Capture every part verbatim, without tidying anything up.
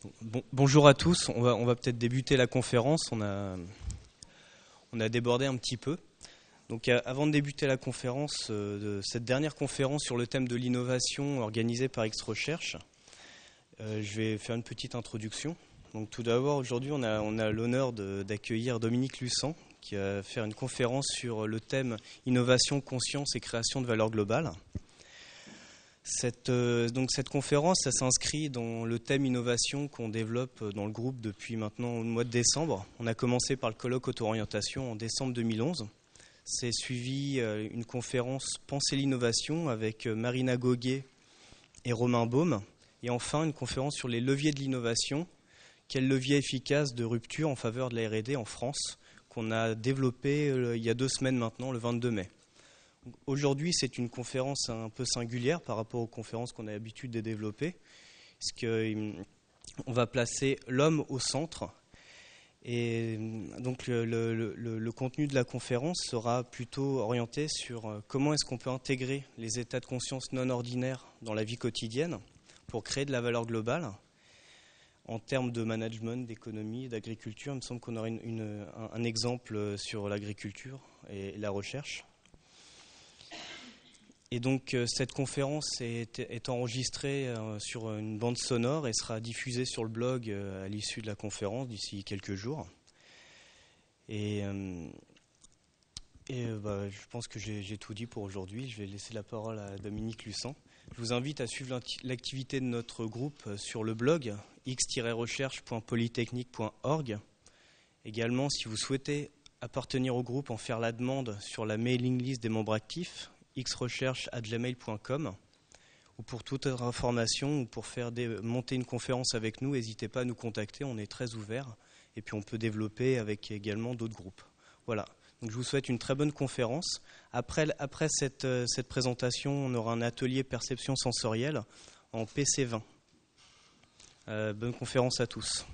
Bon, bonjour à tous, on va, on va peut-être débuter la conférence, on a, on a débordé un petit peu. Donc euh, avant de débuter la conférence, euh, de cette dernière conférence sur le thème de l'innovation organisée par X-Recherche, euh, je vais faire une petite introduction. Donc tout d'abord, aujourd'hui on a, on a l'honneur de, d'accueillir Dominique Lussan, qui va faire une conférence sur le thème Innovation, conscience et création de valeur globale. Cette, euh, donc cette conférence, ça s'inscrit dans le thème innovation qu'on développe dans le groupe depuis maintenant le mois de décembre. On a commencé par le colloque auto-orientation en décembre deux mille onze. C'est suivi euh, une conférence Penser l'innovation avec euh, Marina Goguet et Romain Baume. Et enfin une conférence sur les leviers de l'innovation, quel levier efficace de rupture en faveur de la R et D en France, qu'on a développé euh, il y a deux semaines maintenant, le vingt-deux mai. Aujourd'hui, c'est une conférence un peu singulière par rapport aux conférences qu'on a l'habitude de développer, parce qu'on va placer l'homme au centre. Et donc le, le, le, le contenu de la conférence sera plutôt orienté sur comment est-ce qu'on peut intégrer les états de conscience non ordinaires dans la vie quotidienne pour créer de la valeur globale. En termes de management, d'économie, d'agriculture, il me semble qu'on aura une, une, un, un exemple sur l'agriculture et la recherche. Et donc euh, cette conférence est, est enregistrée euh, sur une bande sonore et sera diffusée sur le blog euh, à l'issue de la conférence d'ici quelques jours. Et, euh, et euh, bah, je pense que j'ai, j'ai tout dit pour aujourd'hui. Je vais laisser la parole à Dominique Lussan. Je vous invite à suivre l'activité de notre groupe sur le blog x tiret recherche point polytechnique point org. Également, si vous souhaitez appartenir au groupe, en faire la demande sur la mailing list des membres actifs, x recherche arobase gmail point com, ou pour toute autre information ou pour faire des, monter une conférence avec nous, n'hésitez pas à nous contacter, on est très ouvert et puis on peut développer avec également d'autres groupes. Voilà, donc je vous souhaite une très bonne conférence. Après, après cette, cette présentation, on aura un atelier perception sensorielle en P C vingt. Euh, bonne conférence à tous.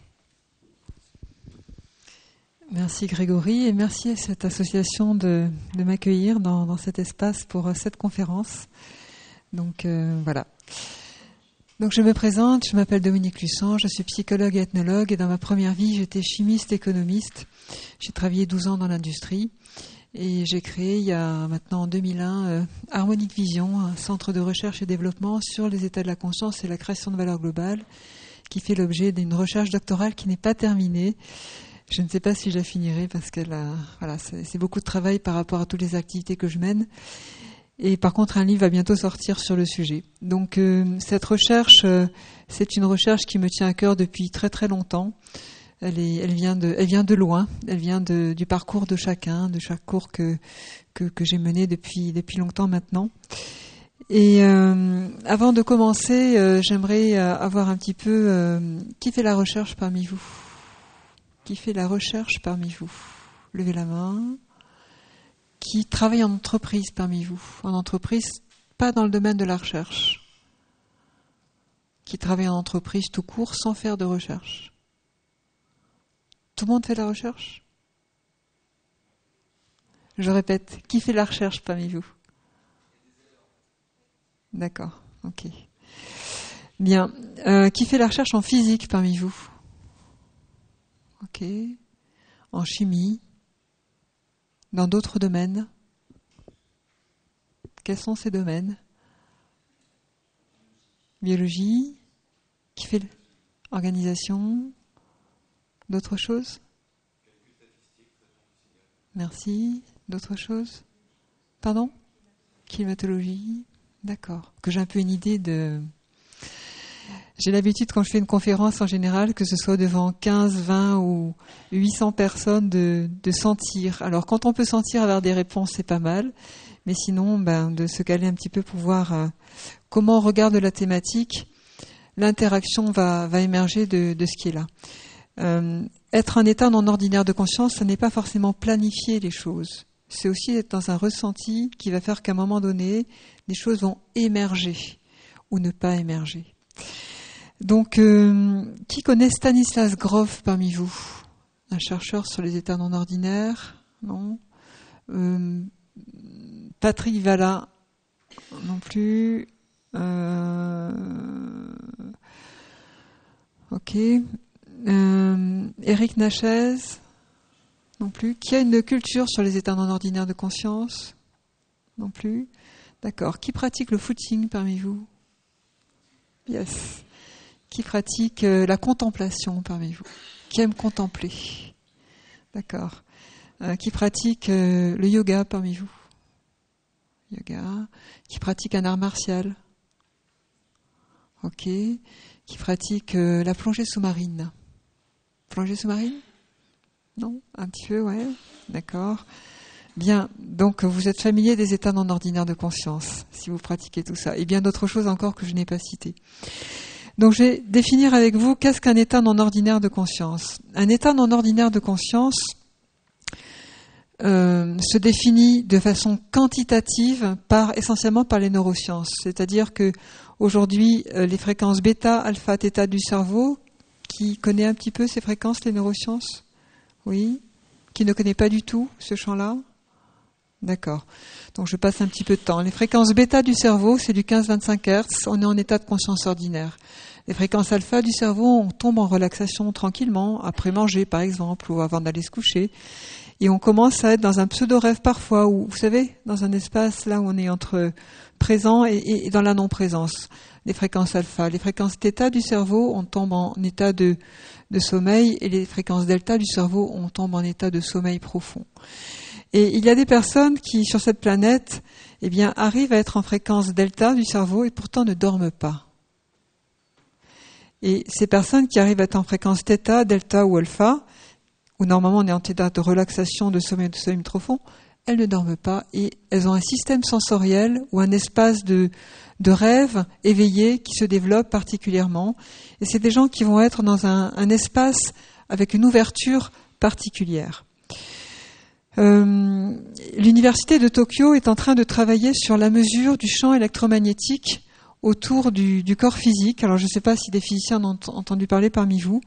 Merci Grégory et merci à cette association de, de m'accueillir dans, dans cet espace pour cette conférence. Donc euh, voilà. Donc je me présente, je m'appelle Dominique Lussan, je suis psychologue et ethnologue et dans ma première vie j'étais chimiste économiste. J'ai travaillé douze ans dans l'industrie et j'ai créé il y a maintenant en deux mille un euh, Harmonic Vision, un centre de recherche et développement sur les états de la conscience et la création de valeur globale qui fait l'objet d'une recherche doctorale qui n'est pas terminée. Je ne sais pas si je la finirai parce que là, voilà, c'est, c'est beaucoup de travail par rapport à toutes les activités que je mène. Et par contre, un livre va bientôt sortir sur le sujet. Donc, euh, cette recherche, euh, c'est une recherche qui me tient à cœur depuis très très longtemps. Elle, est, elle vient de, elle vient de loin. Elle vient de, du parcours de chacun, de chaque cours que que, que j'ai mené depuis depuis longtemps maintenant. Et euh, avant de commencer, euh, j'aimerais euh, avoir un petit peu euh, qui fait la recherche parmi vous. Qui fait la recherche parmi vous? Levez la main. Qui travaille en entreprise parmi vous? En entreprise, pas dans le domaine de la recherche. Qui travaille en entreprise tout court sans faire de recherche? Tout le monde fait la recherche? Je répète, qui fait la recherche parmi vous? D'accord, ok. Bien. Euh, qui fait la recherche en physique parmi vous? Ok. En chimie. Dans d'autres domaines. Quels sont ces domaines? Biologie. Qui fait l'organisation? D'autres choses? Merci. D'autres choses? Pardon? Climatologie. D'accord. Que j'ai un peu une idée de... J'ai l'habitude, quand je fais une conférence en général, que ce soit devant quinze, vingt ou huit cents personnes, de, de sentir. Alors, quand on peut sentir, avoir des réponses, c'est pas mal. Mais sinon, ben, de se caler un petit peu pour voir euh, comment on regarde la thématique, l'interaction va, va émerger de, de ce qui est là. Euh, être un état non ordinaire de conscience, ce n'est pas forcément planifier les choses. C'est aussi être dans un ressenti qui va faire qu'à un moment donné, les choses vont émerger ou ne pas émerger. Donc, euh, qui connaît Stanislas Grof parmi vous? Un chercheur sur les états non ordinaires? Non. Euh, Patrick Valla? Non plus. Euh, Ok. Euh, Éric Nachez, non plus. Qui a une culture sur les états non ordinaires de conscience? Non plus. D'accord. Qui pratique le footing parmi vous? Yes. Qui pratique euh, la contemplation parmi vous? Qui aime contempler? D'accord. Euh, qui pratique euh, le yoga parmi vous? Yoga. Qui pratique un art martial? Ok. Qui pratique euh, la plongée sous-marine? Plongée sous-marine? Non? Un petit peu, ouais. D'accord. Bien. Donc, vous êtes familier des états non ordinaires de conscience, si vous pratiquez tout ça. Et bien d'autres choses encore que je n'ai pas citées. Donc, je vais définir avec vous qu'est-ce qu'un état non ordinaire de conscience. Un état non ordinaire de conscience euh, se définit de façon quantitative par, essentiellement par les neurosciences. C'est-à-dire que aujourd'hui, euh, les fréquences bêta, alpha, θ du cerveau, qui connaît un petit peu ces fréquences, les neurosciences? Oui. Qui ne connaît pas du tout ce champ-là? D'accord. Donc je passe un petit peu de temps. Les fréquences bêta du cerveau, c'est du quinze à vingt-cinq hertz. On est en état de conscience ordinaire. Les fréquences alpha du cerveau, on tombe en relaxation tranquillement, après manger par exemple, ou avant d'aller se coucher. Et on commence à être dans un pseudo-rêve parfois, où, vous savez, dans un espace là où on est entre présent et, et, et dans la non-présence. Les fréquences alpha. Les fréquences θ du cerveau, on tombe en état de, de sommeil, et les fréquences delta du cerveau, on tombe en état de sommeil profond. Et il y a des personnes qui, sur cette planète, eh bien, arrivent à être en fréquence delta du cerveau et pourtant ne dorment pas. Et ces personnes qui arrivent à être en fréquence θ, delta ou alpha, où normalement on est en état de relaxation, de sommeil, de sommeil profond, elles ne dorment pas et elles ont un système sensoriel ou un espace de, de rêve éveillé qui se développe particulièrement. Et c'est des gens qui vont être dans un, un espace avec une ouverture particulière. Euh, l'université de Tokyo est en train de travailler sur la mesure du champ électromagnétique autour du, du corps physique. Alors je ne sais pas si des physiciens en ont entendu parler parmi vous.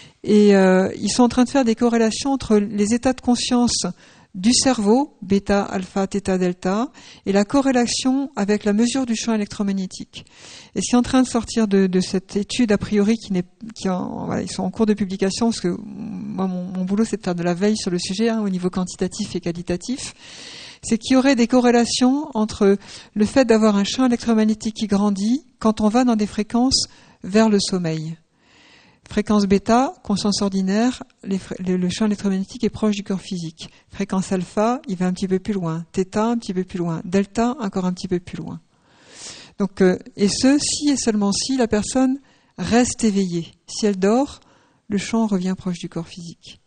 Et euh, ils sont en train de faire des corrélations entre les états de conscience du cerveau, bêta, alpha, θ, delta, et la corrélation avec la mesure du champ électromagnétique. Et ce qui est en train de sortir de, de cette étude, a priori, qui n'est, qui en, voilà, ils sont en cours de publication, parce que moi, mon, mon boulot, c'est de faire de la veille sur le sujet, hein, au niveau quantitatif et qualitatif, c'est qu'il y aurait des corrélations entre le fait d'avoir un champ électromagnétique qui grandit quand on va dans des fréquences vers le sommeil. Fréquence bêta, conscience ordinaire, les, le, le champ électromagnétique est proche du corps physique. Fréquence alpha, il va un petit peu plus loin. Θ, un petit peu plus loin. Delta, encore un petit peu plus loin. Donc, euh, et ce, si et seulement si la personne reste éveillée. Si elle dort, le champ revient proche du corps physique.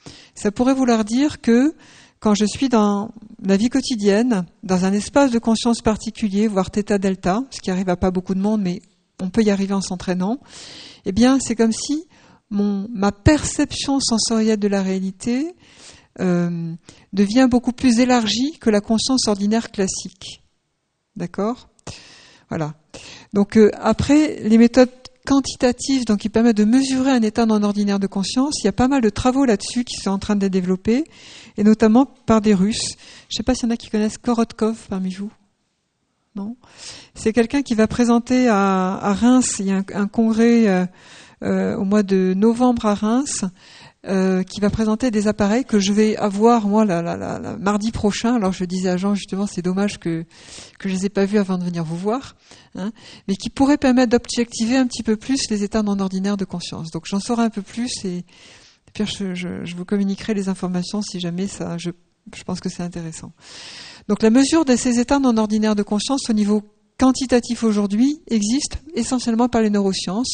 Ça pourrait vouloir dire que quand je suis dans la vie quotidienne, dans un espace de conscience particulier, voire θ, delta, ce qui arrive à pas beaucoup de monde, mais on peut y arriver en s'entraînant, eh bien, c'est comme si mon, ma perception sensorielle de la réalité euh, devient beaucoup plus élargie que la conscience ordinaire classique. D'accord ? Voilà. Donc, euh, après, les méthodes quantitatives, donc, qui permettent de mesurer un état non ordinaire de conscience, il y a pas mal de travaux là-dessus qui sont en train d'être développés, et notamment par des Russes. Je ne sais pas s'il y en a qui connaissent Korotkov parmi vous. Non. C'est quelqu'un qui va présenter à, à Reims, il y a un, un congrès euh, euh, au mois de novembre à Reims, euh, qui va présenter des appareils que je vais avoir moi la, la, la, la mardi prochain. Alors je disais à Jean justement, c'est dommage que que je les ai pas vus avant de venir vous voir, hein, mais qui pourraient permettre d'objectiver un petit peu plus les états non ordinaires de conscience. Donc j'en saurai un peu plus et, et puis je, je, je vous communiquerai les informations si jamais ça. Je, je pense que c'est intéressant. Donc la mesure de ces états non ordinaires de conscience au niveau quantitatif aujourd'hui existe essentiellement par les neurosciences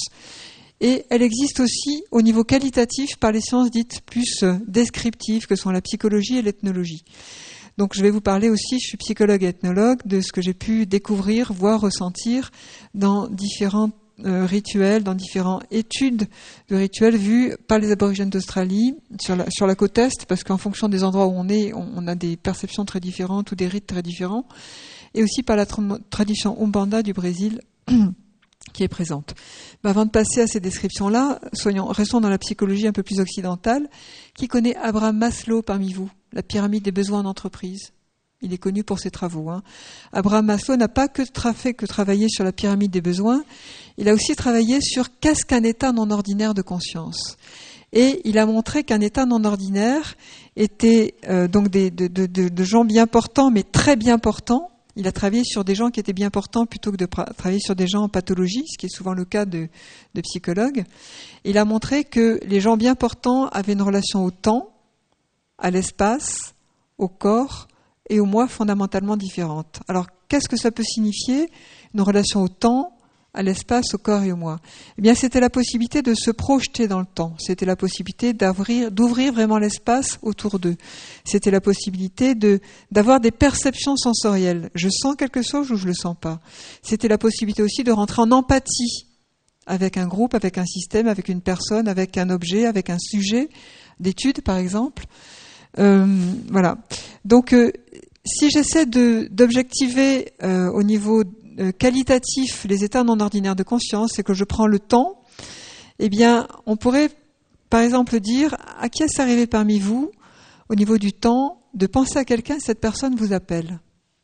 et elle existe aussi au niveau qualitatif par les sciences dites plus descriptives que sont la psychologie et l'ethnologie. Donc je vais vous parler aussi, je suis psychologue et ethnologue, de ce que j'ai pu découvrir, voir, ressentir dans différents euh, rituels, dans différentes études de rituels vus par les aborigènes d'Australie sur la, sur la côte Est, parce qu'en fonction des endroits où on est, on, on a des perceptions très différentes ou des rites très différents, et aussi par la tra- tradition Umbanda du Brésil qui est présente. Mais avant de passer à ces descriptions-là, soyons, restons dans la psychologie un peu plus occidentale. Qui connaît Abraham Maslow parmi vous, la pyramide des besoins en entreprise? Il est connu pour ses travaux. Hein. Abraham Maslow n'a pas que, tra- fait que travailler sur la pyramide des besoins, il a aussi travaillé sur qu'est-ce qu'un état non ordinaire de conscience. Et il a montré qu'un état non ordinaire était euh, donc des, de, de, de, de gens bien portants, mais très bien portants. Il a travaillé sur des gens qui étaient bien portants plutôt que de pra- travailler sur des gens en pathologie, ce qui est souvent le cas de, de psychologues. Il a montré que les gens bien portants avaient une relation au temps, à l'espace, au corps et au moi fondamentalement différente. Alors, qu'est-ce que ça peut signifier ? Une relation au temps, à l'espace, au corps et au moi. Eh bien, c'était la possibilité de se projeter dans le temps. C'était la possibilité d'ouvrir, d'ouvrir vraiment l'espace autour d'eux. C'était la possibilité de, d'avoir des perceptions sensorielles. Je sens quelque chose ou je le sens pas. C'était la possibilité aussi de rentrer en empathie avec un groupe, avec un système, avec une personne, avec un objet, avec un sujet d'étude, par exemple. Euh, voilà. Donc, euh, si j'essaie de, d'objectiver euh, au niveau euh, qualitatif les états non ordinaires de conscience et que je prends le temps, eh bien, on pourrait, par exemple, dire à qui est-ce arrivé parmi vous, au niveau du temps, de penser à quelqu'un, cette personne vous appelle.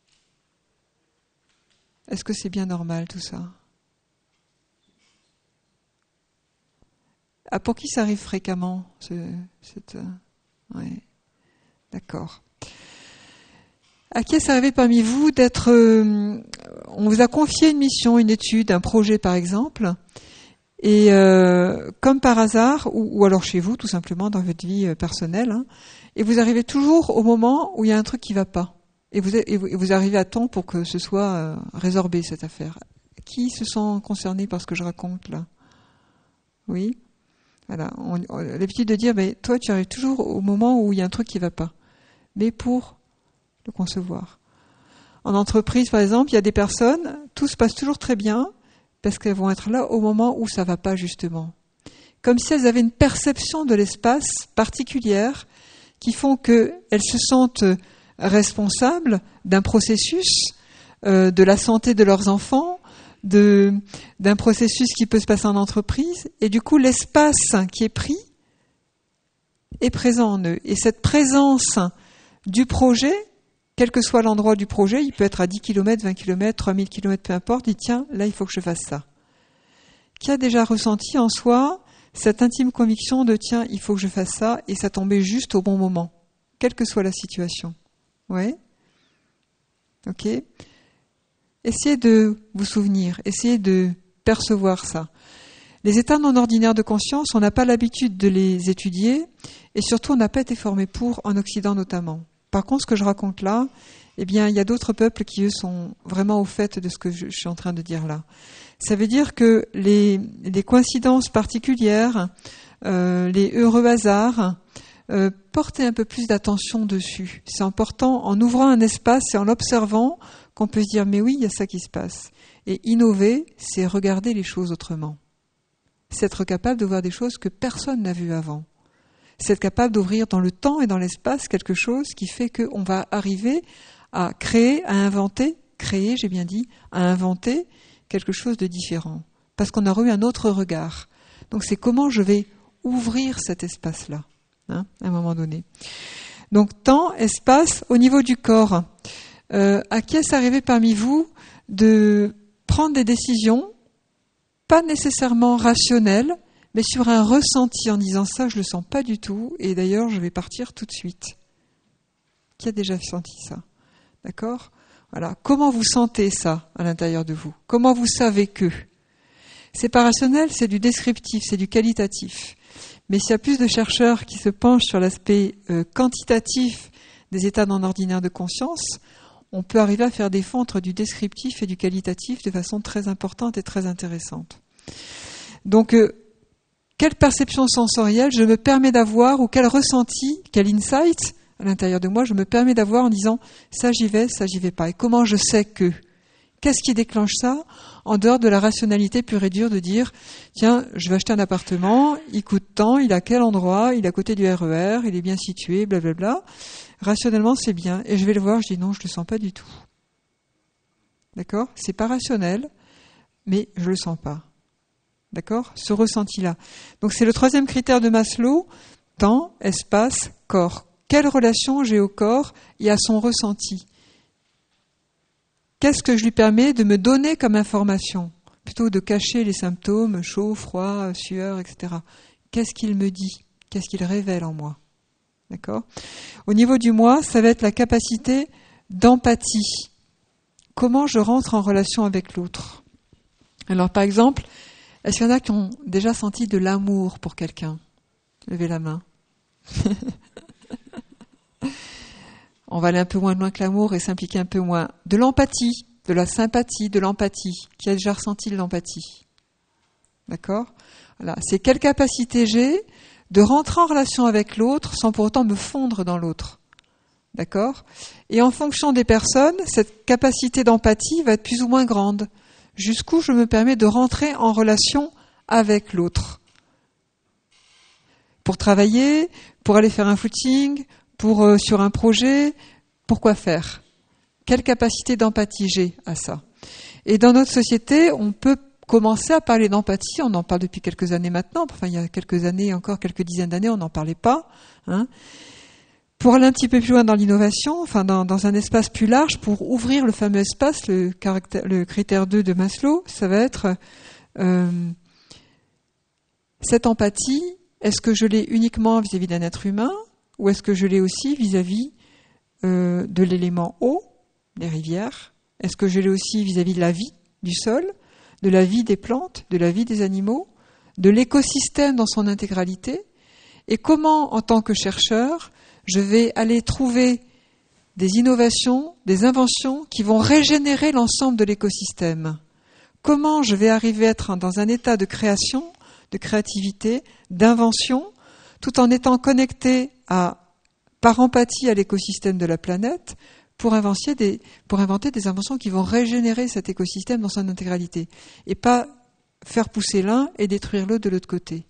Est-ce que c'est bien normal tout ça ? Ah, pour qui ça arrive fréquemment ce, cette, euh, ouais. D'accord. À qui est-ce arrivé parmi vous d'être... Euh, on vous a confié une mission, une étude, un projet par exemple, et euh, comme par hasard, ou, ou alors chez vous tout simplement dans votre vie personnelle, hein, et vous arrivez toujours au moment où il y a un truc qui ne va pas, et vous, et vous, et vous arrivez à temps pour que ce soit euh, résorbé cette affaire. Qui se sent concerné par ce que je raconte là ? Oui ? Voilà. On, on a l'habitude de dire, mais toi tu arrives toujours au moment où il y a un truc qui ne va pas. Mais pour le concevoir. En entreprise, par exemple, il y a des personnes, tout se passe toujours très bien, parce qu'elles vont être là au moment où ça ne va pas, justement. Comme si elles avaient une perception de l'espace particulière qui font qu'elles se sentent responsables d'un processus, euh, de la santé de leurs enfants, de, d'un processus qui peut se passer en entreprise, et du coup, l'espace qui est pris est présent en eux. Et cette présence du projet, quel que soit l'endroit du projet, il peut être à dix kilomètres, vingt kilomètres, trois mille kilomètres, peu importe, il dit tiens, là il faut que je fasse ça. Qui a déjà ressenti en soi cette intime conviction de tiens, il faut que je fasse ça, et ça tombait juste au bon moment, quelle que soit la situation. Ouais. Ok. Essayez de vous souvenir, essayez de percevoir ça. Les états non ordinaires de conscience, on n'a pas l'habitude de les étudier, et surtout on n'a pas été formé pour, en Occident notamment. Par contre, ce que je raconte là, eh bien, il y a d'autres peuples qui, eux, sont vraiment au fait de ce que je, je suis en train de dire là. Ça veut dire que les, les coïncidences particulières, euh, les heureux hasards, euh, portez un peu plus d'attention dessus. C'est important, en ouvrant un espace et en l'observant, qu'on peut se dire, mais oui, il y a ça qui se passe. Et innover, c'est regarder les choses autrement. C'est être capable de voir des choses que personne n'a vues avant. C'est être capable d'ouvrir dans le temps et dans l'espace quelque chose qui fait qu'on va arriver à créer, à inventer, créer, j'ai bien dit, à inventer quelque chose de différent. Parce qu'on aura eu un autre regard. Donc c'est comment je vais ouvrir cet espace-là, hein, à un moment donné. Donc temps, espace, au niveau du corps. Euh, à qui est-ce arrivé parmi vous de prendre des décisions, pas nécessairement rationnelles, mais sur un ressenti en disant ça, je le sens pas du tout, et d'ailleurs je vais partir tout de suite. Qui a déjà senti ça ? D'accord ? Voilà. Comment vous sentez ça à l'intérieur de vous ? Comment vous savez que ? C'est pas rationnel, c'est du descriptif, c'est du qualitatif. Mais s'il y a plus de chercheurs qui se penchent sur l'aspect euh, quantitatif des états non ordinaires de conscience, on peut arriver à faire des fonds entre du descriptif et du qualitatif de façon très importante et très intéressante. Donc, euh, quelle perception sensorielle je me permets d'avoir, ou quel ressenti, quel insight à l'intérieur de moi je me permets d'avoir en disant ça j'y vais, ça j'y vais pas. Et comment je sais que ? Qu'est-ce qui déclenche ça en dehors de la rationalité pure et dure de dire tiens, je vais acheter un appartement, il coûte tant, il est à quel endroit, il est à côté du R E R, il est bien situé, blablabla. Rationnellement c'est bien. Et je vais le voir, je dis non, je le sens pas du tout. D'accord ? C'est pas rationnel, mais je le sens pas. D'accord ? Ce ressenti-là. Donc c'est le troisième critère de Maslow, temps, espace, corps. Quelle relation j'ai au corps et à son ressenti ? qu'est-ce que je lui permets de me donner comme information, plutôt de cacher les symptômes, chaud, froid, sueur, et cetera. Qu'est-ce qu'il me dit? Qu'est-ce qu'il révèle en moi? D'accord? Au niveau du moi, ça va être la capacité d'empathie. Comment je rentre en relation avec l'autre? Alors, par exemple, est-ce qu'il y en a qui ont déjà senti de l'amour pour quelqu'un? Levez la main. On va aller un peu moins loin que l'amour et s'impliquer un peu moins. De l'empathie, de la sympathie, de l'empathie. Qui a déjà ressenti de l'empathie? D'accord? Voilà. C'est quelle capacité j'ai de rentrer en relation avec l'autre sans pour autant me fondre dans l'autre. D'accord? Et en fonction des personnes, cette capacité d'empathie va être plus ou moins grande. Jusqu'où je me permets de rentrer en relation avec l'autre. Pour travailler, pour aller faire un footing, pour euh, sur un projet, pourquoi faire? Quelle capacité d'empathie j'ai à ça? Et dans notre société, on peut commencer à parler d'empathie, on en parle depuis quelques années maintenant, enfin il y a quelques années, encore quelques dizaines d'années, on n'en parlait pas. Hein. Pour aller un petit peu plus loin dans l'innovation, enfin dans, dans un espace plus large, pour ouvrir le fameux espace, le, caractère, le critère deux de Maslow, ça va être euh, cette empathie, est-ce que je l'ai uniquement vis-à-vis d'un être humain, ou est-ce que je l'ai aussi vis-à-vis euh, de l'élément eau, les rivières? Est-ce que je l'ai aussi vis-à-vis de la vie, du sol, de la vie des plantes, de la vie des animaux, de l'écosystème dans son intégralité? Et comment, en tant que chercheur, je vais aller trouver des innovations, des inventions qui vont régénérer l'ensemble de l'écosystème? Comment je vais arriver à être dans un état de création, de créativité, d'invention, tout en étant connecté à, par empathie à l'écosystème de la planète, pour inventer des, pour inventer des inventions qui vont régénérer cet écosystème dans son intégralité, et pas faire pousser l'un et détruire l'autre de l'autre côté.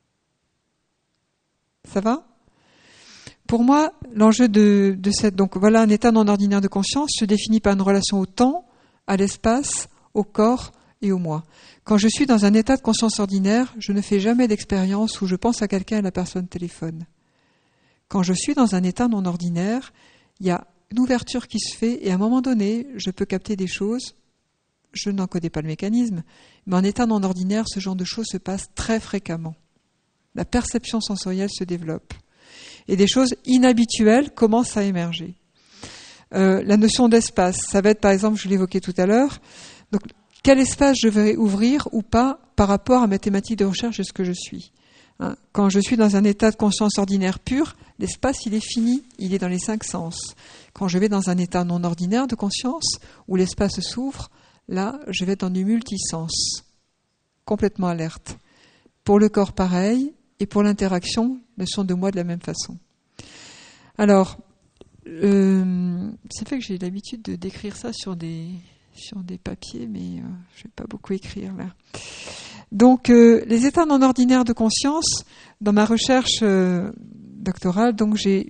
Ça va ? Pour moi, l'enjeu de, de cette... Donc voilà un état non ordinaire de conscience se définit par une relation au temps, à l'espace, au corps et au moi. Quand je suis dans un état de conscience ordinaire, je ne fais jamais d'expérience où je pense à quelqu'un et la personne téléphone. Quand je suis dans un état non ordinaire, il y a une ouverture qui se fait et à un moment donné, je peux capter des choses. Je n'en connais pas le mécanisme, mais en état non ordinaire, ce genre de choses se passe très fréquemment. La perception sensorielle se développe. Et des choses inhabituelles commencent à émerger. Euh, la notion d'espace, ça va être par exemple, je l'évoquais tout à l'heure, donc quel espace je vais ouvrir ou pas par rapport à ma thématique de recherche de ce que je suis. Hein, quand je suis dans un état de conscience ordinaire pur, l'espace il est fini, il est dans les cinq sens. Quand je vais dans un état non ordinaire de conscience, où l'espace s'ouvre, là je vais dans du multisens, complètement alerte. Pour le corps pareil, et pour l'interaction, notion de moi de la même façon. Alors, euh, c'est fait que j'ai l'habitude de décrire ça sur des, sur des papiers, mais euh, je ne vais pas beaucoup écrire là. Donc, euh, les états non ordinaires de conscience, dans ma recherche euh, doctorale, donc j'ai...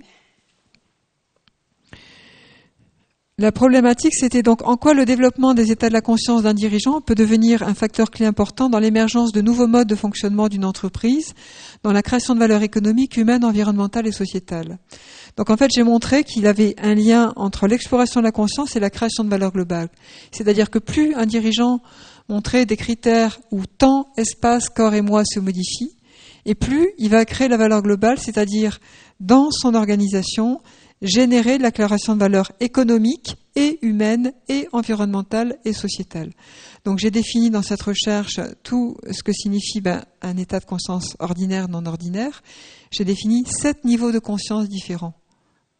La problématique, c'était donc en quoi le développement des états de la conscience d'un dirigeant peut devenir un facteur clé important dans l'émergence de nouveaux modes de fonctionnement d'une entreprise, dans la création de valeur économique, humaine, environnementale et sociétale. Donc en fait, j'ai montré qu'il y avait un lien entre l'exploration de la conscience et la création de valeur globale. C'est-à-dire que plus un dirigeant montrait des critères où temps, espace, corps et moi se modifient, et plus il va créer la valeur globale, c'est-à-dire dans son organisation, générer de la création de valeur économique et humaine et environnementale et sociétale. Donc j'ai défini dans cette recherche tout ce que signifie ben, un état de conscience ordinaire, non ordinaire. J'ai défini sept niveaux de conscience différents. D'accord ?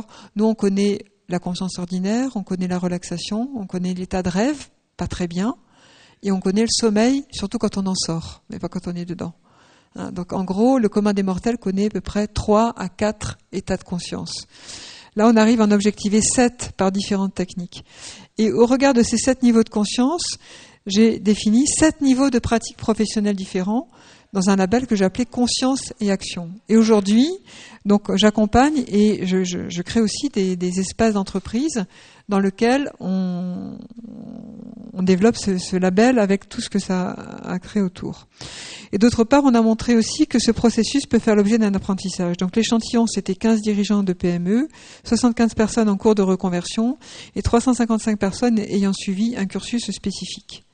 Nous, on connaît la conscience ordinaire, on connaît la relaxation, on connaît l'état de rêve, pas très bien, et on connaît le sommeil, surtout quand on en sort, mais pas quand on est dedans. Donc en gros, le commun des mortels connaît à peu près trois à quatre états de conscience. Là, on arrive à en objectiver sept par différentes techniques. Et au regard de ces sept niveaux de conscience, j'ai défini sept niveaux de pratiques professionnelles différents dans un label que j'ai appelé Conscience et Action. Et aujourd'hui, donc j'accompagne et je, je, je crée aussi des, des espaces d'entreprise dans lesquels on, on développe ce, ce label avec tout ce que ça a créé autour. Et d'autre part, on a montré aussi que ce processus peut faire l'objet d'un apprentissage. Donc l'échantillon, c'était quinze dirigeants de P M E, soixante-quinze personnes en cours de reconversion et trois cent cinquante-cinq personnes ayant suivi un cursus spécifique.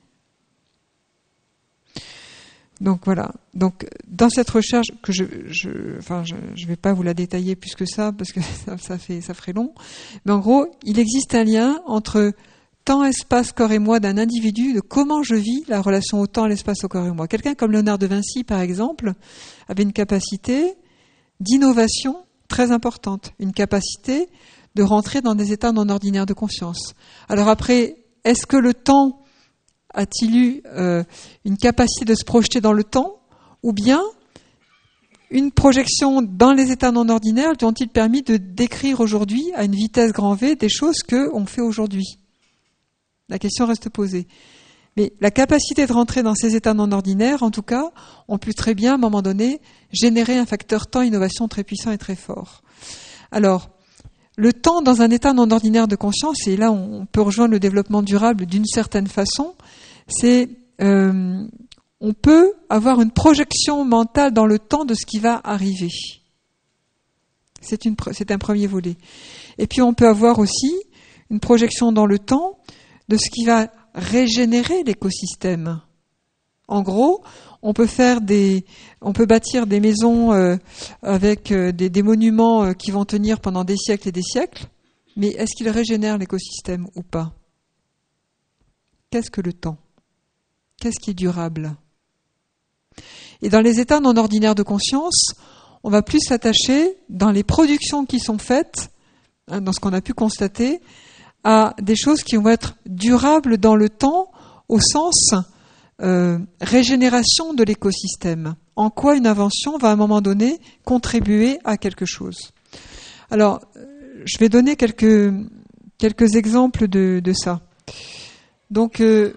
Donc voilà. Donc dans cette recherche que je, je, enfin je, je vais pas vous la détailler plus que ça parce que ça, ça fait, ça ferait long. Mais en gros, il existe un lien entre temps, espace, corps et moi d'un individu, de comment je vis la relation au temps, à l'espace, au corps et moi. Quelqu'un comme Léonard de Vinci, par exemple, avait une capacité d'innovation très importante, une capacité de rentrer dans des états non ordinaires de conscience. Alors après, est-ce que le temps a-t-il eu euh, une capacité de se projeter dans le temps, ou bien une projection dans les états non ordinaires lui ont-ils permis de décrire aujourd'hui, à une vitesse grand V, des choses qu'on fait aujourd'hui ? La question reste posée. Mais la capacité de rentrer dans ces états non ordinaires, en tout cas, ont pu très bien, à un moment donné, générer un facteur temps-innovation très puissant et très fort. Alors, le temps dans un état non ordinaire de conscience, et là on peut rejoindre le développement durable d'une certaine façon, c'est euh, on peut avoir une projection mentale dans le temps de ce qui va arriver. C'est, une, c'est un premier volet. Et puis on peut avoir aussi une projection dans le temps de ce qui va régénérer l'écosystème. En gros, on peut faire des, on peut bâtir des maisons euh, avec euh, des, des monuments euh, qui vont tenir pendant des siècles et des siècles, mais est-ce qu'ils régénèrent l'écosystème ou pas ? Qu'est-ce que le temps ? Qu'est-ce qui est durable ? Et dans les états non ordinaires de conscience, on va plus s'attacher, dans les productions qui sont faites, hein, dans ce qu'on a pu constater, à des choses qui vont être durables dans le temps, au sens euh, régénération de l'écosystème. En quoi une invention va à un moment donné contribuer à quelque chose. Alors, je vais donner quelques, quelques exemples de, de ça. Donc, euh,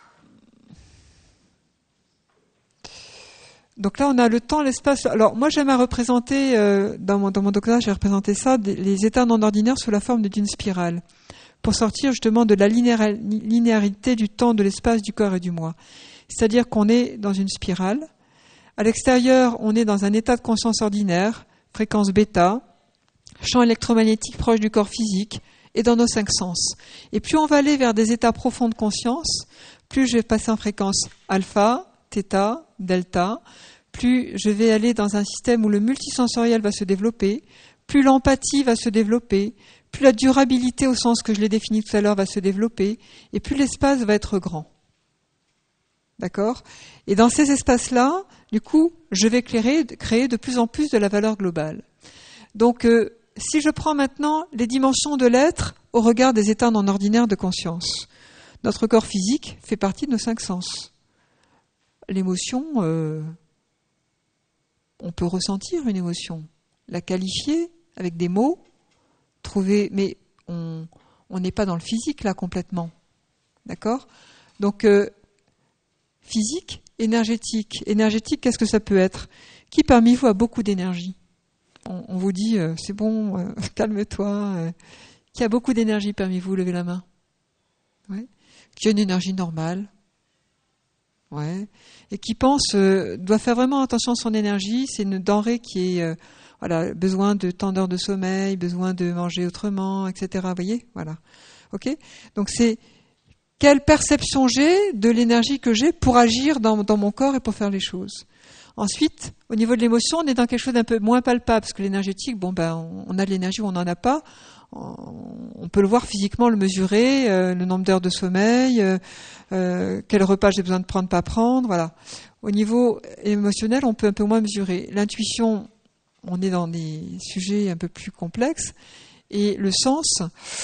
donc là, on a le temps, l'espace. Alors, moi, j'aime à représenter, euh, dans, mon, dans mon doctorat, j'ai représenté ça, des, les états non ordinaires sous la forme d'une spirale, pour sortir justement de la linéarité du temps, de l'espace, du corps et du moi. C'est-à-dire qu'on est dans une spirale. À l'extérieur, on est dans un état de conscience ordinaire, fréquence bêta, champ électromagnétique proche du corps physique, et dans nos cinq sens. Et plus on va aller vers des états profonds de conscience, plus je vais passer en fréquence alpha, θ, delta, plus je vais aller dans un système où le multisensoriel va se développer, plus l'empathie va se développer, plus la durabilité au sens que je l'ai défini tout à l'heure va se développer, et plus l'espace va être grand. D'accord ? Et dans ces espaces-là, du coup, je vais créer, créer de plus en plus de la valeur globale. Donc, euh, si je prends maintenant les dimensions de l'être au regard des états non ordinaires de conscience, notre corps physique fait partie de nos cinq sens. L'émotion, euh, on peut ressentir une émotion, la qualifier avec des mots, trouver, mais on on n'est pas dans le physique là complètement, d'accord ? Donc euh, physique, énergétique, énergétique, qu'est-ce que ça peut être ? Qui parmi vous a beaucoup d'énergie ? on, on vous dit euh, c'est bon, euh, calme-toi. Euh, qui a beaucoup d'énergie parmi vous ? Levez la main. Ouais. Qui a une énergie normale ? Ouais. Et qui pense euh, doit faire vraiment attention à son énergie. C'est une denrée qui est euh, voilà, besoin de tant d'heures de sommeil, besoin de manger autrement, et cetera. Vous voyez, voilà. Ok. Donc c'est quelle perception j'ai de l'énergie que j'ai pour agir dans, dans mon corps et pour faire les choses. Ensuite, au niveau de l'émotion, on est dans quelque chose d'un peu moins palpable parce que l'énergétique, bon ben, on, on a de l'énergie ou on n'en a pas. On peut le voir physiquement, le mesurer, euh, le nombre d'heures de sommeil, euh, euh, quel repas j'ai besoin de prendre, pas prendre, voilà. Au niveau émotionnel, on peut un peu moins mesurer. L'intuition, on est dans des sujets un peu plus complexes, et le sens,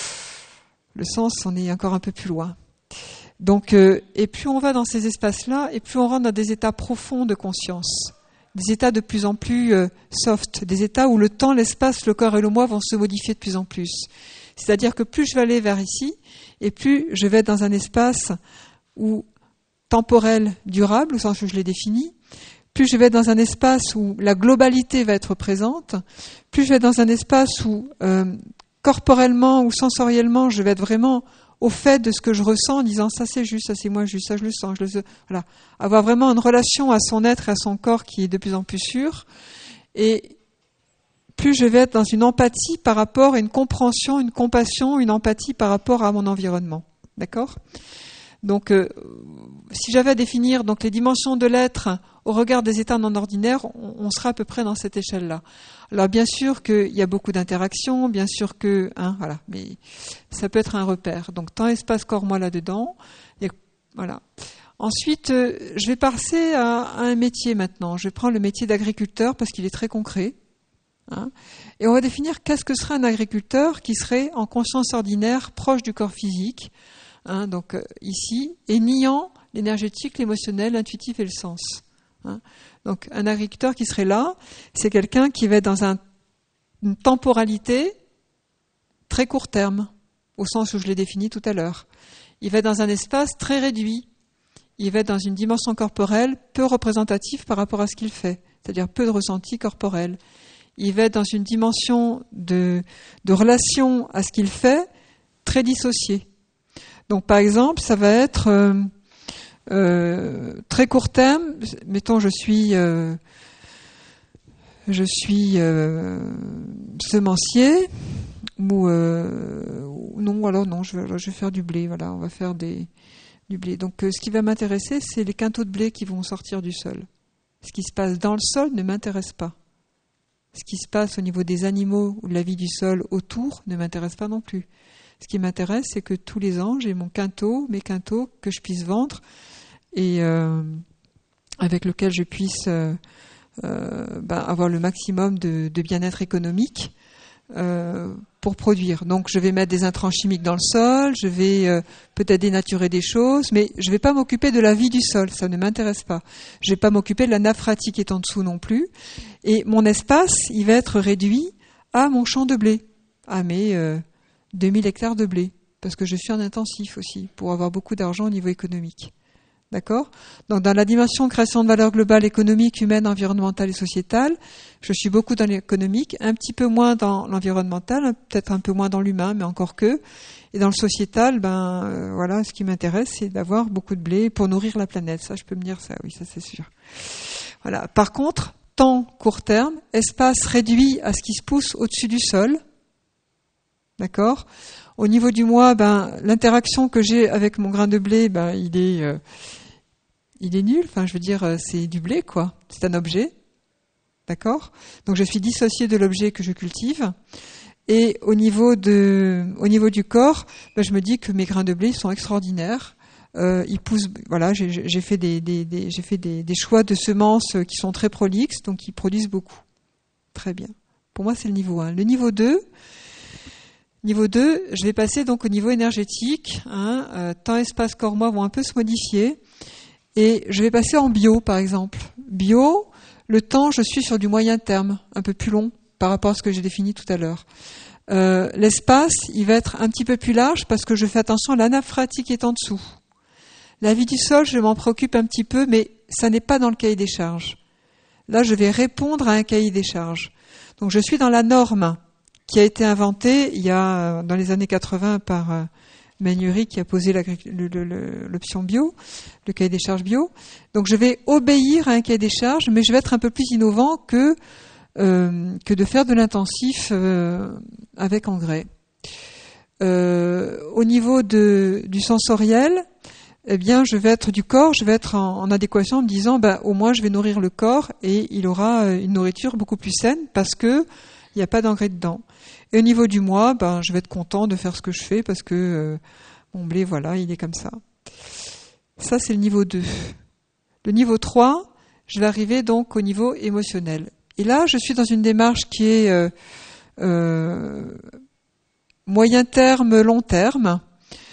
le sens, on est encore un peu plus loin. Donc, euh, et plus on va dans ces espaces-là, et plus on rentre dans des états profonds de conscience. Des états de plus en plus euh, soft, des états où le temps, l'espace, le corps et le moi vont se modifier de plus en plus. C'est-à-dire que plus je vais aller vers ici, et plus je vais être dans un espace où temporel, durable, au sens où je l'ai défini, plus je vais être dans un espace où la globalité va être présente, plus je vais être dans un espace où euh, corporellement ou sensoriellement, je vais être vraiment au fait de ce que je ressens en disant ça c'est juste, ça c'est moins juste, ça je le sens, je le voilà. Avoir vraiment une relation à son être et à son corps qui est de plus en plus sûre. Et plus je vais être dans une empathie par rapport à une compréhension, une compassion, une empathie par rapport à mon environnement. D'accord ? Donc, euh, si j'avais à définir donc les dimensions de l'être au regard des états non ordinaires, on, on sera à peu près dans cette échelle-là. Alors, bien sûr qu'il y a beaucoup d'interactions, bien sûr que, hein, voilà, mais ça peut être un repère. Donc, temps, espace, corps, moi là-dedans. Et, voilà. Ensuite, euh, je vais passer à, à un métier maintenant. Je vais prendre le métier d'agriculteur parce qu'il est très concret. Hein, et on va définir qu'est-ce que serait un agriculteur qui serait en conscience ordinaire, proche du corps physique. Hein, donc euh, ici, et niant l'énergétique, l'émotionnel, l'intuitif et le sens. Hein. Donc un agriculteur qui serait là, c'est quelqu'un qui va être dans un, une temporalité très court terme, au sens où je l'ai défini tout à l'heure. Il va être dans un espace très réduit. Il va être dans une dimension corporelle peu représentative par rapport à ce qu'il fait, c'est-à-dire peu de ressenti corporel. Il va être dans une dimension de, de relation à ce qu'il fait très dissociée. Donc, par exemple, ça va être euh, euh, très court terme. Mettons, je suis, euh, je suis euh, semencier ou euh, non, alors non, je vais, je vais faire du blé. Voilà, on va faire des, du blé. Donc, euh, ce qui va m'intéresser, c'est les quintaux de blé qui vont sortir du sol. Ce qui se passe dans le sol ne m'intéresse pas. Ce qui se passe au niveau des animaux ou de la vie du sol autour ne m'intéresse pas non plus. Ce qui m'intéresse, c'est que tous les ans, j'ai mon quintot, mes quintaux, que je puisse vendre et euh, avec lequel je puisse euh, euh, ben, avoir le maximum de, de bien-être économique euh, pour produire. Donc, je vais mettre des intrants chimiques dans le sol, je vais euh, peut-être dénaturer des choses, mais je ne vais pas m'occuper de la vie du sol, ça ne m'intéresse pas. Je ne vais pas m'occuper de la nappe phréatique qui est en dessous non plus. Et mon espace, il va être réduit à mon champ de blé, à mes euh, deux mille hectares de blé, parce que je suis en intensif aussi, pour avoir beaucoup d'argent au niveau économique. D'accord ? Donc, dans la dimension création de valeur globale économique, humaine, environnementale et sociétale, je suis beaucoup dans l'économique, un petit peu moins dans l'environnemental, peut-être un peu moins dans l'humain, mais encore que. Et dans le sociétal, ben euh, voilà, ce qui m'intéresse, c'est d'avoir beaucoup de blé pour nourrir la planète. Ça, je peux me dire ça, oui, ça c'est sûr. Voilà. Par contre, temps court terme, espace réduit à ce qui se pousse au-dessus du sol. D'accord ? Au niveau du moi, ben l'interaction que j'ai avec mon grain de blé, ben il est euh, il est nul. Enfin, je veux dire, c'est du blé, quoi. C'est un objet. D'accord ? Donc, je suis dissociée de l'objet que je cultive. Et au niveau de, au niveau du corps, ben, je me dis que mes grains de blé sont extraordinaires. Euh, ils poussent. Voilà, j'ai, j'ai fait des, des, des, j'ai fait des, des choix de semences qui sont très prolixes, donc ils produisent beaucoup. Très bien. Pour moi, c'est le niveau un. Le niveau deux. Niveau deux, je vais passer donc au niveau énergétique. Hein, euh, temps, espace, corps, moi vont un peu se modifier. Et je vais passer en bio, par exemple. Bio, le temps, je suis sur du moyen terme, un peu plus long par rapport à ce que j'ai défini tout à l'heure. Euh, l'espace, il va être un petit peu plus large parce que je fais attention à la nappe phréatique qui est en dessous. La vie du sol, je m'en préoccupe un petit peu, mais ça n'est pas dans le cahier des charges. Là, je vais répondre à un cahier des charges. Donc, je suis dans la norme qui a été inventée il y a dans les années quatre-vingts par euh, Magnurie qui a posé le, le, le, l'option bio, le cahier des charges bio. Donc je vais obéir à un cahier des charges, mais je vais être un peu plus innovant que euh, que de faire de l'intensif euh, avec engrais. Euh, au niveau de, du sensoriel, eh bien, je vais être du corps, je vais être en, en adéquation en me disant, bah, au moins, je vais nourrir le corps et il aura une nourriture beaucoup plus saine parce que il n'y a pas d'engrais dedans. Et au niveau du moi, ben, je vais être content de faire ce que je fais parce que euh, mon blé, voilà, il est comme ça. Ça, c'est le niveau deux. Le niveau trois, je vais arriver donc au niveau émotionnel. Et là, je suis dans une démarche qui est euh, euh, moyen terme, long terme,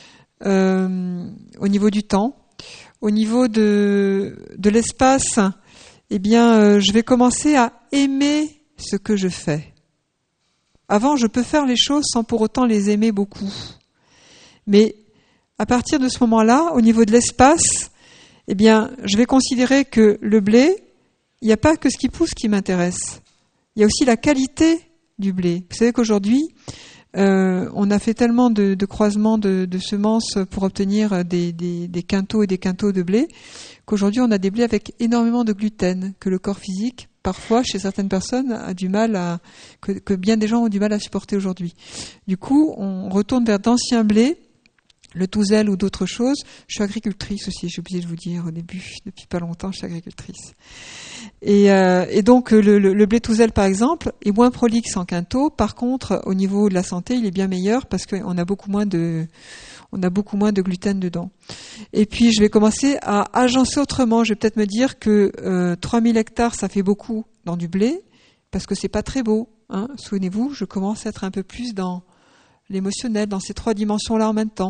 euh, au niveau du temps. Au niveau de, de l'espace, eh bien, euh, je vais commencer à aimer ce que je fais. Avant, je peux faire les choses sans pour autant les aimer beaucoup. Mais à partir de ce moment-là, au niveau de l'espace, eh bien, je vais considérer que le blé, il n'y a pas que ce qui pousse qui m'intéresse. Il y a aussi la qualité du blé. Vous savez qu'aujourd'hui, Euh, on a fait tellement de, de croisements de, de semences pour obtenir des, des, des quintaux et des quintaux de blé qu'aujourd'hui on a des blés avec énormément de gluten que le corps physique, parfois chez certaines personnes, a du mal à que, que bien des gens ont du mal à supporter aujourd'hui. Du coup, on retourne vers d'anciens blés, le Touzel ou d'autres choses. Je suis agricultrice aussi, j'ai oublié de vous dire au début, depuis pas longtemps, je suis agricultrice. Et, euh, et donc le, le, le blé Touzel, par exemple, est moins prolixe en quintaux. Par contre, au niveau de la santé, il est bien meilleur parce qu'on a beaucoup moins de, on a beaucoup moins de gluten dedans. Et puis, je vais commencer à agencer autrement. Je vais peut-être me dire que euh, trois mille hectares, ça fait beaucoup dans du blé parce que c'est pas très beau. Hein. Souvenez-vous, je commence à être un peu plus dans l'émotionnel, dans ces trois dimensions-là en même temps.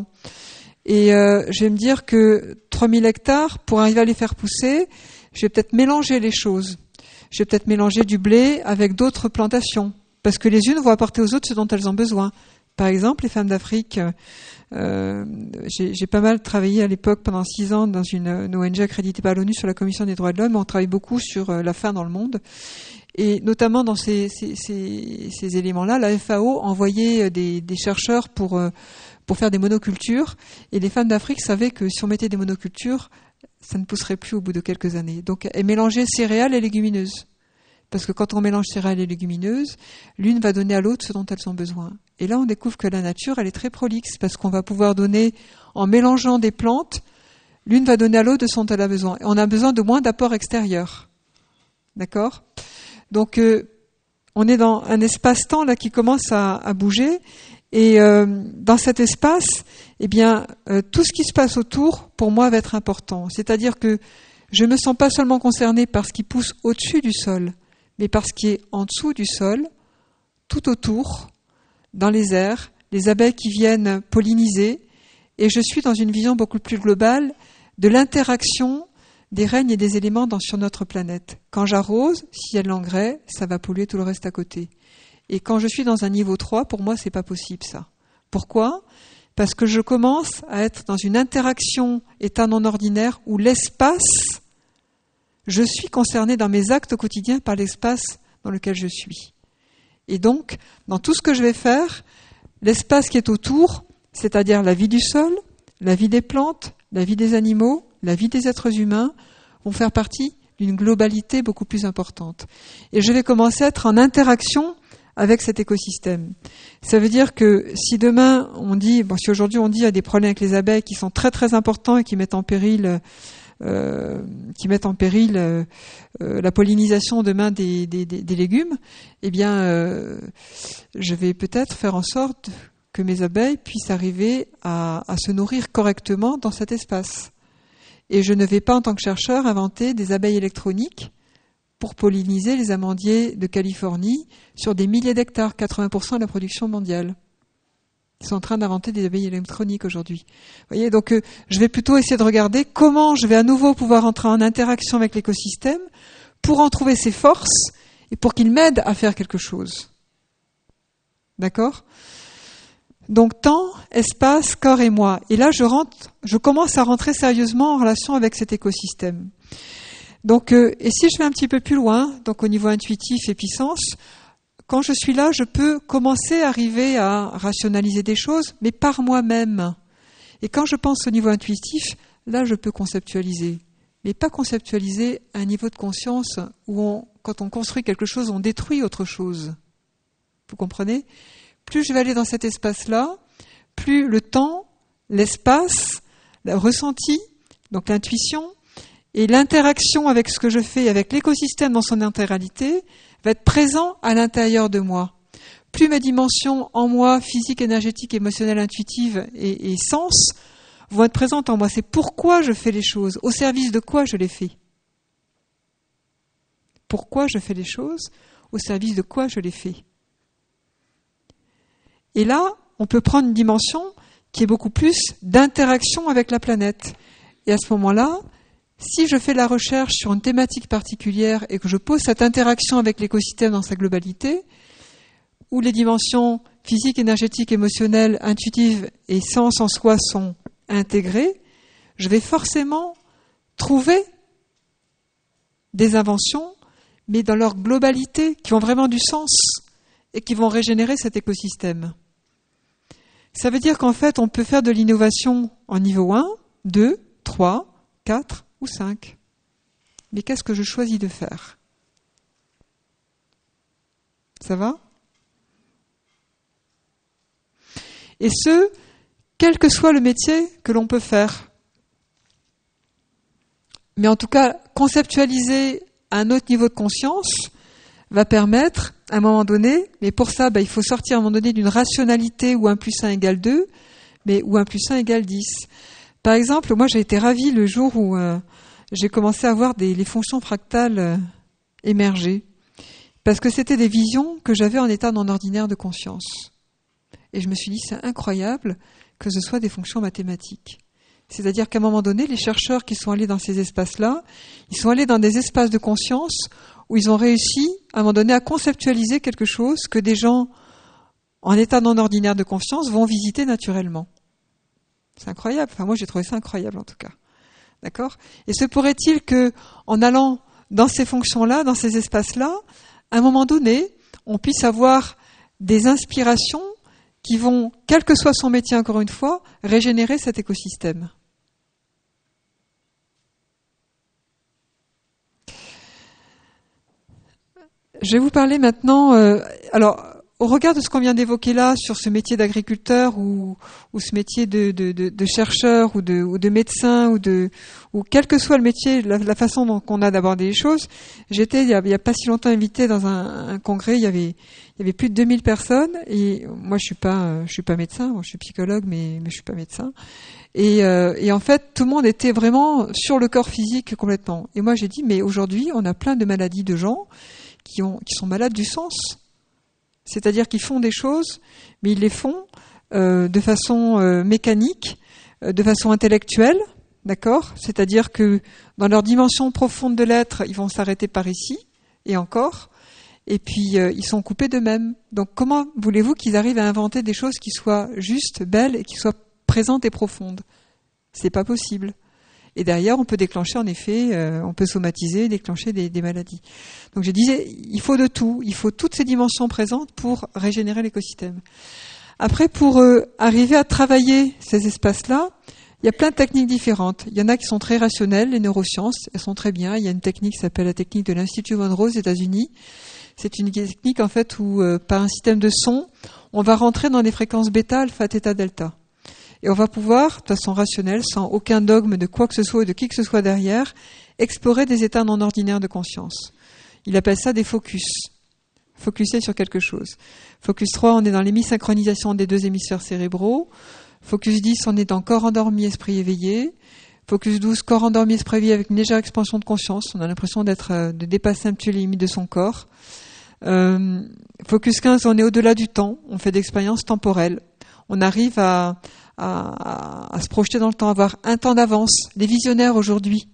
Et euh, je vais me dire que trois mille hectares, pour arriver à les faire pousser, je vais peut-être mélanger les choses. Je vais peut-être mélanger du blé avec d'autres plantations, parce que les unes vont apporter aux autres ce dont elles ont besoin. Par exemple, les femmes d'Afrique, euh, j'ai, j'ai pas mal travaillé à l'époque pendant six ans dans une, une O N G accréditée par l'ONU sur la Commission des droits de l'homme. On travaille beaucoup sur la faim dans le monde. Et notamment dans ces, ces, ces, ces éléments-là, la F A O envoyait des, des chercheurs pour, pour faire des monocultures. Et les femmes d'Afrique savaient que si on mettait des monocultures, ça ne pousserait plus au bout de quelques années. Donc, elles mélangeaient céréales et légumineuses. Parce que quand on mélange céréales et légumineuses, l'une va donner à l'autre ce dont elles ont besoin. Et là, on découvre que la nature, elle est très prolixe, parce qu'on va pouvoir donner, en mélangeant des plantes, l'une va donner à l'autre de ce dont elle a besoin. Et on a besoin de moins d'apports extérieurs. D'accord ? Donc, euh, on est dans un espace-temps là qui commence à, à bouger, et euh, dans cet espace, eh bien, euh, tout ce qui se passe autour, pour moi, va être important. C'est-à-dire que je ne me sens pas seulement concernée par ce qui pousse au-dessus du sol, mais par ce qui est en dessous du sol, tout autour, dans les airs, les abeilles qui viennent polliniser, et je suis dans une vision beaucoup plus globale de l'interaction des règnes et des éléments dans, sur notre planète. Quand j'arrose, s'il y a de l'engrais, ça va polluer tout le reste à côté. Et quand je suis dans un niveau trois, pour moi, c'est pas possible, ça. Pourquoi ? Parce que je commence à être dans une interaction état non ordinaire où l'espace, je suis concerné dans mes actes quotidiens par l'espace dans lequel je suis. Et donc, dans tout ce que je vais faire, l'espace qui est autour, c'est-à-dire la vie du sol, la vie des plantes, la vie des animaux, la vie des êtres humains, vont faire partie d'une globalité beaucoup plus importante. Et je vais commencer à être en interaction avec cet écosystème. Ça veut dire que si demain on dit, bon, si aujourd'hui on dit il y a des problèmes avec les abeilles qui sont très très importants et qui mettent en péril, euh, qui mettent en péril euh, euh, la pollinisation demain des, des, des, des légumes, eh bien, euh, je vais peut-être faire en sorte que mes abeilles puissent arriver à, à se nourrir correctement dans cet espace. Et je ne vais pas, en tant que chercheur, inventer des abeilles électroniques pour polliniser les amandiers de Californie sur des milliers d'hectares, quatre-vingts pour cent de la production mondiale. Ils sont en train d'inventer des abeilles électroniques aujourd'hui. Vous voyez, donc euh, je vais plutôt essayer de regarder comment je vais à nouveau pouvoir entrer en interaction avec l'écosystème pour en trouver ses forces et pour qu'il m'aide à faire quelque chose. D'accord ? Donc temps, espace, corps et moi. Et là, je rentre, je commence à rentrer sérieusement en relation avec cet écosystème. Donc, euh, et si je vais un petit peu plus loin, donc au niveau intuitif et puissance, quand je suis là, je peux commencer à arriver à rationaliser des choses, mais par moi-même. Et quand je pense au niveau intuitif, là, je peux conceptualiser. Mais pas conceptualiser à un niveau de conscience où, on, quand on construit quelque chose, on détruit autre chose. Vous comprenez ? Plus je vais aller dans cet espace-là, plus le temps, l'espace, le ressenti, donc l'intuition, et l'interaction avec ce que je fais, avec l'écosystème dans son intégralité, va être présent à l'intérieur de moi. Plus mes dimensions en moi, physique, énergétique, émotionnelle, intuitive et, et sens, vont être présentes en moi. C'est pourquoi je fais les choses, au service de quoi je les fais. Pourquoi je fais les choses, au service de quoi je les fais. Et là, on peut prendre une dimension qui est beaucoup plus d'interaction avec la planète. Et à ce moment-là, si je fais la recherche sur une thématique particulière et que je pose cette interaction avec l'écosystème dans sa globalité, où les dimensions physiques, énergétiques, émotionnelles, intuitives et sens en soi sont intégrées, je vais forcément trouver des inventions, mais dans leur globalité, qui ont vraiment du sens et qui vont régénérer cet écosystème. Ça veut dire qu'en fait, on peut faire de l'innovation en niveau un, deux, trois, quatre ou cinq. Mais qu'est-ce que je choisis de faire? Ça va? Et ce, quel que soit le métier que l'on peut faire. Mais en tout cas, conceptualiser à un autre niveau de conscience va permettre, à un moment donné, mais pour ça, bah, il faut sortir à un moment donné d'une rationalité où un plus un égale deux, mais où un plus un égale dix. Par exemple, moi j'ai été ravie le jour où euh, j'ai commencé à voir des, les fonctions fractales euh, émerger, parce que c'était des visions que j'avais en état non ordinaire de conscience. Et je me suis dit, c'est incroyable que ce soit des fonctions mathématiques. C'est-à-dire qu'à un moment donné, les chercheurs qui sont allés dans ces espaces-là, ils sont allés dans des espaces de conscience où ils ont réussi, à un moment donné, à conceptualiser quelque chose que des gens en état non ordinaire de conscience vont visiter naturellement. C'est incroyable. Enfin, moi, j'ai trouvé ça incroyable, en tout cas. D'accord ? Et se pourrait-il que, en allant dans ces fonctions-là, dans ces espaces-là, à un moment donné, on puisse avoir des inspirations qui vont, quel que soit son métier, encore une fois, régénérer cet écosystème. Je vais vous parler maintenant, euh, alors, au regard de ce qu'on vient d'évoquer là, sur ce métier d'agriculteur ou, ou ce métier de, de, de, de chercheur ou de, ou de médecin ou de, ou quel que soit le métier, la, la façon dont on a d'aborder les choses, j'étais il y a, il y a pas si longtemps invité dans un, un congrès, il y avait, il y avait plus de deux mille personnes et moi je suis pas, je suis pas médecin, moi je suis psychologue mais, mais je suis pas médecin. Et, euh, et en fait, tout le monde était vraiment sur le corps physique complètement. Et moi j'ai dit, mais aujourd'hui, on a plein de maladies de gens qui ont, qui sont malades du sens. C'est-à-dire qu'ils font des choses, mais ils les font euh, de façon euh, mécanique, euh, de façon intellectuelle, d'accord ? C'est-à-dire que dans leur dimension profonde de l'être, ils vont s'arrêter par ici, et encore, et puis euh, ils sont coupés d'eux-mêmes. Donc comment voulez-vous qu'ils arrivent à inventer des choses qui soient justes, belles, et qui soient présentes et profondes ? C'est pas possible. Et derrière, on peut déclencher, en effet, euh, on peut somatiser, déclencher des, des maladies. Donc je disais, il faut de tout. Il faut toutes ces dimensions présentes pour régénérer l'écosystème. Après, pour euh, arriver à travailler ces espaces-là, il y a plein de techniques différentes. Il y en a qui sont très rationnelles, les neurosciences, elles sont très bien. Il y a une technique qui s'appelle la technique de l'Institut Monroe aux États-Unis. C'est une technique, en fait, où, euh, par un système de son, on va rentrer dans les fréquences bêta, alpha, theta, delta. Et on va pouvoir, de façon rationnelle, sans aucun dogme de quoi que ce soit ou de qui que ce soit derrière, explorer des états non ordinaires de conscience. Il appelle ça des focus. Focuser sur quelque chose. Focus trois, on est dans l'hémisynchronisation des deux hémisphères cérébraux. Focus dix, on est dans corps endormi, esprit éveillé. Focus douze, corps endormi, esprit éveillé avec une légère expansion de conscience. On a l'impression d'être, de dépasser un petit peu les limites de son corps. Euh, focus quinze, on est au-delà du temps. On fait d'expériences temporelles. On arrive à, à, à, à se projeter dans le temps, avoir un temps d'avance. Les visionnaires aujourd'hui,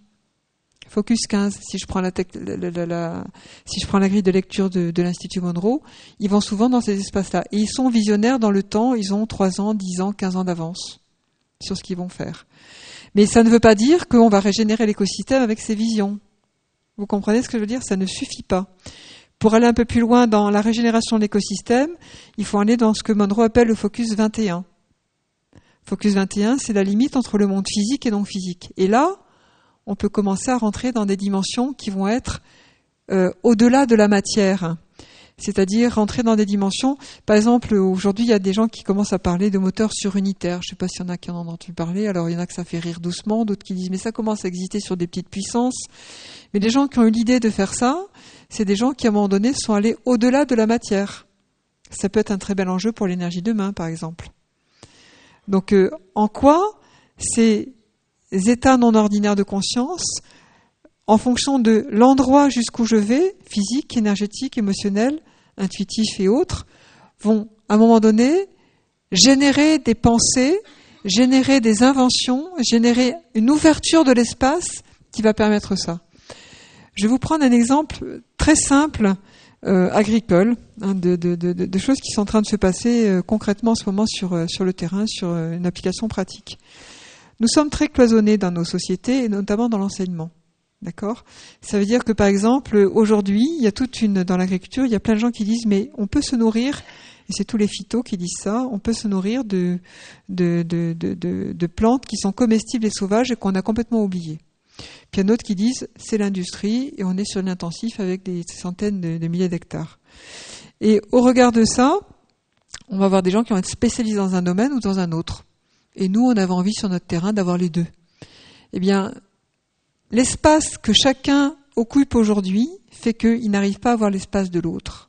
Focus quinze, si je prends la, tec- la, la, la, si je prends la grille de lecture de, de l'Institut Monroe, ils vont souvent dans ces espaces-là. Et ils sont visionnaires dans le temps, ils ont trois ans, dix ans, quinze ans d'avance sur ce qu'ils vont faire. Mais ça ne veut pas dire qu'on va régénérer l'écosystème avec ces visions. Vous comprenez ce que je veux dire ? Ça ne suffit pas. Pour aller un peu plus loin dans la régénération de l'écosystème, il faut aller dans ce que Monroe appelle le focus vingt et un. Focus vingt et un, c'est la limite entre le monde physique et non physique. Et là, on peut commencer à rentrer dans des dimensions qui vont être euh, au-delà de la matière. C'est-à-dire rentrer dans des dimensions... Par exemple, aujourd'hui, il y a des gens qui commencent à parler de moteurs surunitaires. Je ne sais pas s'il y en a qui en ont entendu parler. Alors, il y en a que ça fait rire doucement, d'autres qui disent « mais ça commence à exister sur des petites puissances ». Mais les gens qui ont eu l'idée de faire ça, c'est des gens qui, à un moment donné, sont allés au-delà de la matière. Ça peut être un très bel enjeu pour l'énergie demain, par exemple. Donc, euh, en quoi ces états non ordinaires de conscience, en fonction de l'endroit jusqu'où je vais, physique, énergétique, émotionnel, intuitif et autres, vont, à un moment donné, générer des pensées, générer des inventions, générer une ouverture de l'espace qui va permettre ça. Je vais vous prendre un exemple très simple, euh, agricole, hein, de, de, de, de choses qui sont en train de se passer euh, concrètement en ce moment sur, euh, sur le terrain, sur euh, une application pratique. Nous sommes très cloisonnés dans nos sociétés, et notamment dans l'enseignement. D'accord ? Ça veut dire que, par exemple, aujourd'hui, il y a toute une, dans l'agriculture, il y a plein de gens qui disent, mais on peut se nourrir et c'est tous les phytos qui disent ça, on peut se nourrir de, de, de, de, de, de plantes qui sont comestibles et sauvages et qu'on a complètement oubliées. Puis il y en a d'autres qui disent c'est l'industrie et on est sur l'intensif avec des centaines de, de milliers d'hectares. Et au regard de ça, on va avoir des gens qui vont être spécialisés dans un domaine ou dans un autre. Et nous, on avait envie sur notre terrain d'avoir les deux. Eh bien, l'espace que chacun occupe aujourd'hui fait qu'il n'arrive pas à avoir l'espace de l'autre.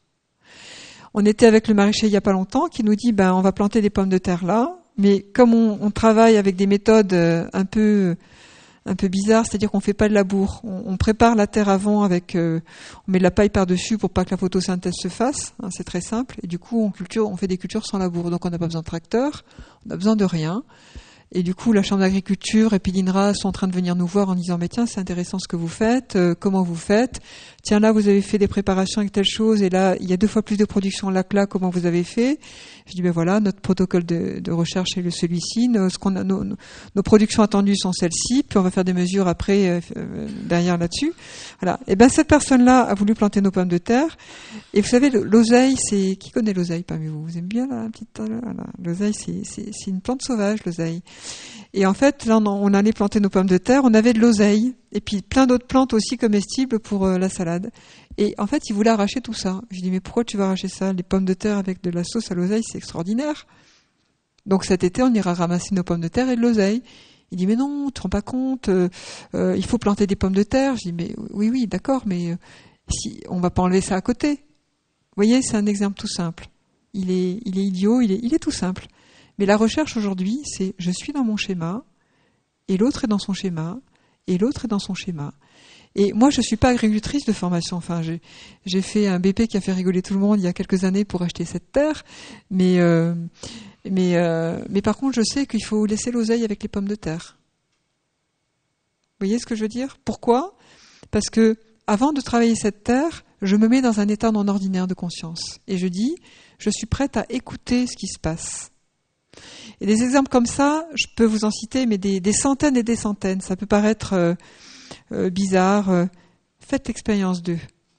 On était avec le maraîcher il n'y a pas longtemps qui nous dit ben, on va planter des pommes de terre là, mais comme on, on travaille avec des méthodes un peu, un peu bizarres, c'est-à-dire qu'on ne fait pas de labour, on, on prépare la terre avant, avec, euh, on met de la paille par-dessus pour pas que la photosynthèse se fasse, hein, c'est très simple, et du coup on, culture, on fait des cultures sans labour, donc on n'a pas besoin de tracteur, on n'a besoin de rien. Et du coup, la Chambre d'agriculture et puis l'INRA sont en train de venir nous voir en disant « Mais tiens, c'est intéressant ce que vous faites, euh, comment vous faites ? Tiens, là, vous avez fait des préparations avec telle chose, et là, il y a deux fois plus de production là que là, comment vous avez fait ?» Je dis « Ben voilà, notre protocole de, de recherche est le celui-ci, nos, ce qu'on a, nos, nos productions attendues sont celles-ci, puis on va faire des mesures après, euh, derrière là-dessus. » Voilà. Et ben cette personne-là a voulu planter nos pommes de terre, et vous savez, l'oseille, c'est... Qui connaît l'oseille parmi vous ? Vous aimez bien la petite... Voilà. L'oseille, c'est, c'est, c'est une plante sauvage, l'oseille. Et en fait, là, on allait planter nos pommes de terre, on avait de l'oseille, et puis plein d'autres plantes aussi comestibles pour euh, la salade. Et en fait, il voulait arracher tout ça. Je dis, mais pourquoi tu vas arracher ça ? Les pommes de terre avec de la sauce à l'oseille, c'est extraordinaire. Donc cet été, on ira ramasser nos pommes de terre et de l'oseille. Il dit, mais non, tu te rends pas compte, euh, euh, il faut planter des pommes de terre. Je dis, mais oui, oui, d'accord, mais euh, si, on va pas enlever ça à côté. Vous voyez, c'est un exemple tout simple. Il est, il est idiot, il est, il est tout simple. Mais la recherche aujourd'hui, c'est je suis dans mon schéma, et l'autre est dans son schéma, et l'autre est dans son schéma. Et moi, je suis pas agricultrice de formation. Enfin, j'ai, j'ai fait un B P qui a fait rigoler tout le monde il y a quelques années pour acheter cette terre. Mais, euh, mais, euh, mais par contre, je sais qu'il faut laisser l'oseille avec les pommes de terre. Vous voyez ce que je veux dire ? Pourquoi ? Parce que avant de travailler cette terre, je me mets dans un état non ordinaire de conscience. Et je dis, je suis prête à écouter ce qui se passe. Et des exemples comme ça, je peux vous en citer, mais des, des centaines et des centaines. Ça peut paraître euh, euh, bizarre. Euh, faites l'expérience d'eux.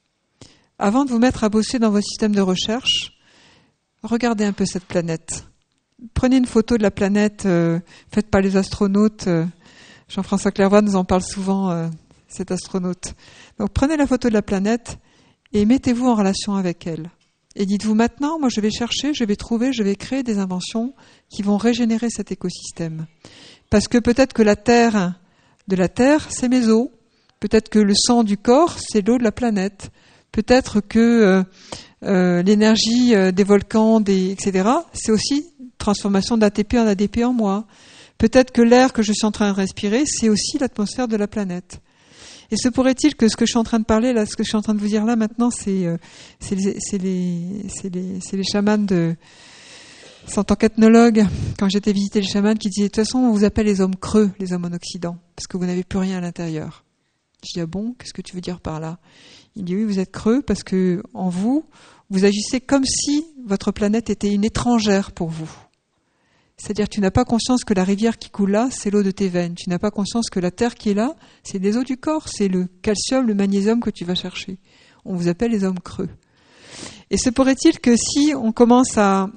Avant de vous mettre à bosser dans vos systèmes de recherche, regardez un peu cette planète. Prenez une photo de la planète euh, faite par les astronautes. Euh, Jean-François Clairvoy nous en parle souvent, euh, cet astronaute. Donc prenez la photo de la planète et mettez-vous en relation avec elle. Et dites-vous maintenant, moi je vais chercher, je vais trouver, je vais créer des inventions qui vont régénérer cet écosystème. Parce que peut-être que la terre de la terre, c'est mes os. Peut-être que le sang du corps, c'est l'eau de la planète. Peut-être que euh, euh, l'énergie euh, des volcans, des, et cetera, c'est aussi transformation d'A T P en A D P en moi. Peut-être que l'air que je suis en train de respirer, c'est aussi l'atmosphère de la planète. Et se pourrait-il que ce que je suis en train de parler, là, ce que je suis en train de vous dire là maintenant, c'est, euh, c'est, les, c'est, les, c'est, les, c'est les chamans de... C'est en tant qu'ethnologue, quand j'étais visiter les chamans, qui disaient, de toute façon, on vous appelle les hommes creux, les hommes en Occident, parce que vous n'avez plus rien à l'intérieur. Je dis, ah bon, qu'est-ce que tu veux dire par là ? Il dit, oui, vous êtes creux parce que en vous, vous agissez comme si votre planète était une étrangère pour vous. C'est-à-dire que tu n'as pas conscience que la rivière qui coule là, c'est l'eau de tes veines. Tu n'as pas conscience que la terre qui est là, c'est des eaux du corps. C'est le calcium, le magnésium que tu vas chercher. On vous appelle les hommes creux. Et se pourrait-il que si on commence à,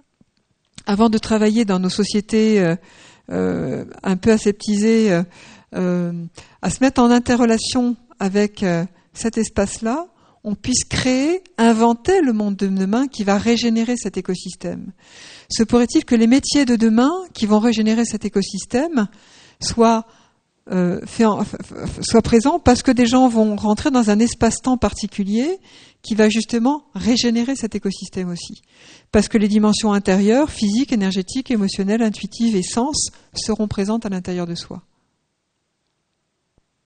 avant de travailler dans nos sociétés euh, euh, un peu aseptisées, euh, euh, à se mettre en interrelation avec euh, cet espace-là, on puisse créer, inventer le monde de demain qui va régénérer cet écosystème. Se pourrait-il que les métiers de demain qui vont régénérer cet écosystème soient, euh, fait en, soient présents parce que des gens vont rentrer dans un espace-temps particulier qui va justement régénérer cet écosystème aussi. Parce que les dimensions intérieures, physiques, énergétiques, émotionnelles, intuitives et sens seront présentes à l'intérieur de soi.